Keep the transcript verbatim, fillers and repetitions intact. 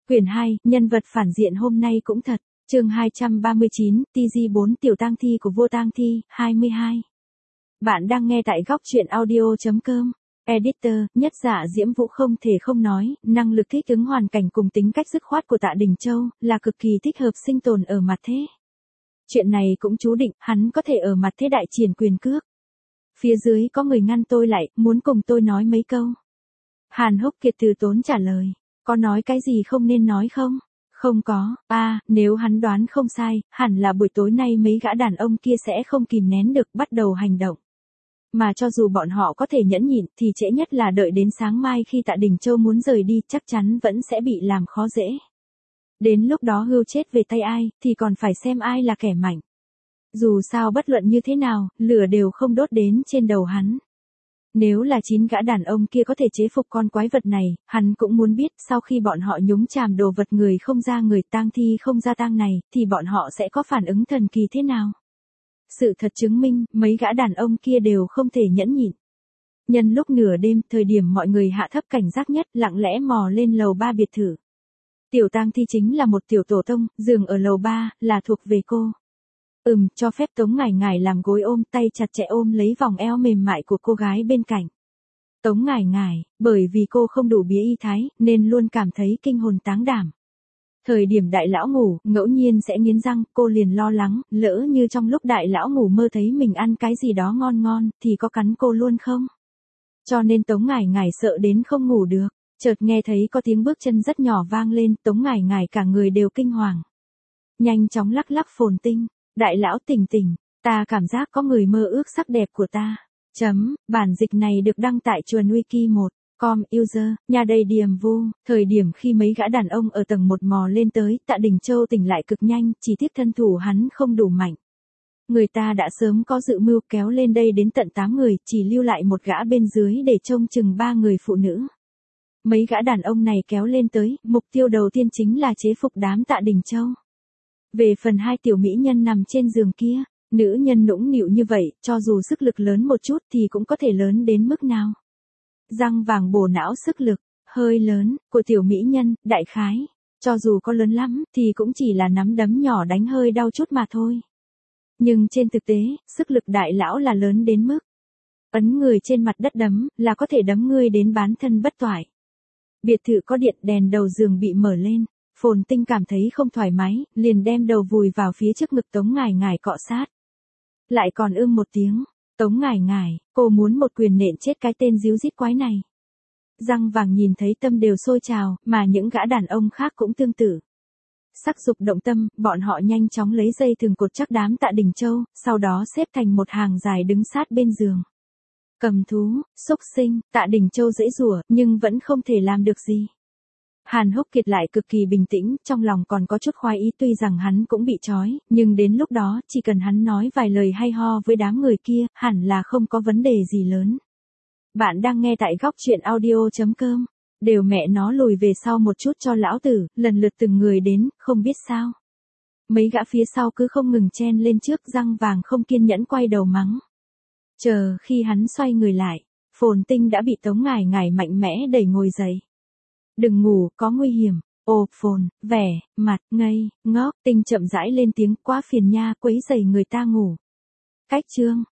Quyển hai, nhân vật phản diện hôm nay cũng thật. Chương hai trăm ba mươi chín, tê giê bốn tiểu tang thi của vua tang thi, hai mươi hai. Bạn đang nghe tại góc truyện audio chấm com. Editor, nhất dạ Diễm Vũ không thể không nói, năng lực thích ứng hoàn cảnh cùng tính cách dứt khoát của Tạ Đình Châu, là cực kỳ thích hợp sinh tồn ở mặt thế. Chuyện này cũng chú định, hắn có thể ở mặt thế đại triển quyền cước. Phía dưới có người ngăn tôi lại, muốn cùng tôi nói mấy câu. Hàn Húc Kiệt từ tốn trả lời, có nói cái gì không nên nói không? Không có, à, nếu hắn đoán không sai, hẳn là buổi tối nay mấy gã đàn ông kia sẽ không kìm nén được bắt đầu hành động. Mà cho dù bọn họ có thể nhẫn nhịn thì trễ nhất là đợi đến sáng mai khi Tạ Đình Châu muốn rời đi chắc chắn vẫn sẽ bị làm khó dễ. Đến lúc đó hươu chết về tay ai thì còn phải xem ai là kẻ mạnh. Dù sao bất luận như thế nào, lửa đều không đốt đến trên đầu hắn. Nếu là chín gã đàn ông kia có thể chế phục con quái vật này, hắn cũng muốn biết sau khi bọn họ nhúng chàm đồ vật người không ra người tang thi không ra tang này, thì bọn họ sẽ có phản ứng thần kỳ thế nào. Sự thật chứng minh, mấy gã đàn ông kia đều không thể nhẫn nhịn. Nhân lúc nửa đêm, thời điểm mọi người hạ thấp cảnh giác nhất, lặng lẽ mò lên lầu ba biệt thự. Tiểu tang thi chính là một tiểu tổ tông, giường ở lầu ba, là thuộc về cô. Ừm, cho phép Tống Ngải Ngải làm gối ôm, tay chặt chẽ ôm lấy vòng eo mềm mại của cô gái bên cạnh. Tống Ngải Ngải, bởi vì cô không đủ bía y thái, nên luôn cảm thấy kinh hồn táng đảm. Thời điểm đại lão ngủ, ngẫu nhiên sẽ nghiến răng, cô liền lo lắng, lỡ như trong lúc đại lão ngủ mơ thấy mình ăn cái gì đó ngon ngon, thì có cắn cô luôn không? Cho nên Tống Ngải Ngải sợ đến không ngủ được. Chợt nghe thấy có tiếng bước chân rất nhỏ vang lên, Tống Ngải Ngải cả người đều kinh hoàng. Nhanh chóng lắc lắc phồn tinh. Đại lão tỉnh tỉnh, ta cảm giác có người mơ ước sắc đẹp của ta. Chấm, bản dịch này được đăng tại chuồn wiki một com user, nhà đầy điềm vu. Thời điểm khi mấy gã đàn ông ở tầng một mò lên tới, Tạ Đình Châu tỉnh lại cực nhanh, chỉ tiếc thân thủ hắn không đủ mạnh. Người ta đã sớm có dự mưu kéo lên đây đến tận tám người, chỉ lưu lại một gã bên dưới để trông chừng ba người phụ nữ. Mấy gã đàn ông này kéo lên tới, mục tiêu đầu tiên chính là chế phục đám Tạ Đình Châu. Về phần hai tiểu mỹ nhân nằm trên giường kia, nữ nhân nũng nịu như vậy, cho dù sức lực lớn một chút thì cũng có thể lớn đến mức nào. Răng vàng bổ não sức lực, hơi lớn, của tiểu mỹ nhân, đại khái, cho dù có lớn lắm, thì cũng chỉ là nắm đấm nhỏ đánh hơi đau chút mà thôi. Nhưng trên thực tế, sức lực đại lão là lớn đến mức ấn người trên mặt đất đấm, là có thể đấm ngươi đến bán thân bất toại. Biệt thự có điện, đèn đầu giường bị mở lên. Phồn Tinh cảm thấy không thoải mái, liền đem đầu vùi vào phía trước ngực Tống Ngải Ngải cọ sát. Lại còn ưm một tiếng, Tống Ngải Ngải, cô muốn một quyền nện chết cái tên díu dít quái này. Răng vàng nhìn thấy tâm đều sôi trào, mà những gã đàn ông khác cũng tương tự. Sắc dục động tâm, bọn họ nhanh chóng lấy dây thừng cột chắc đám Tạ Đình Châu, sau đó xếp thành một hàng dài đứng sát bên giường. Cầm thú, xúc sinh, Tạ Đình Châu dễ rủa, nhưng vẫn không thể làm được gì. Hàn Húc Kiệt lại cực kỳ bình tĩnh, trong lòng còn có chút khoái ý tuy rằng hắn cũng bị trói, nhưng đến lúc đó, chỉ cần hắn nói vài lời hay ho với đám người kia, hẳn là không có vấn đề gì lớn. Bạn đang nghe tại góc truyện audio chấm com. Đều mẹ nó lùi về sau một chút cho lão tử, lần lượt từng người đến, không biết sao. Mấy gã phía sau cứ không ngừng chen lên trước, răng vàng không kiên nhẫn quay đầu mắng. Chờ khi hắn xoay người lại, Phồn Tinh đã bị Tống Ngải Ngải mạnh mẽ đẩy ngồi dậy. Đừng ngủ, có nguy hiểm. Ồ, Phồn, vẻ, mặt, ngây, ngốc, Tinh chậm rãi lên tiếng, quá phiền nha, quấy rầy người ta ngủ. Cách chương,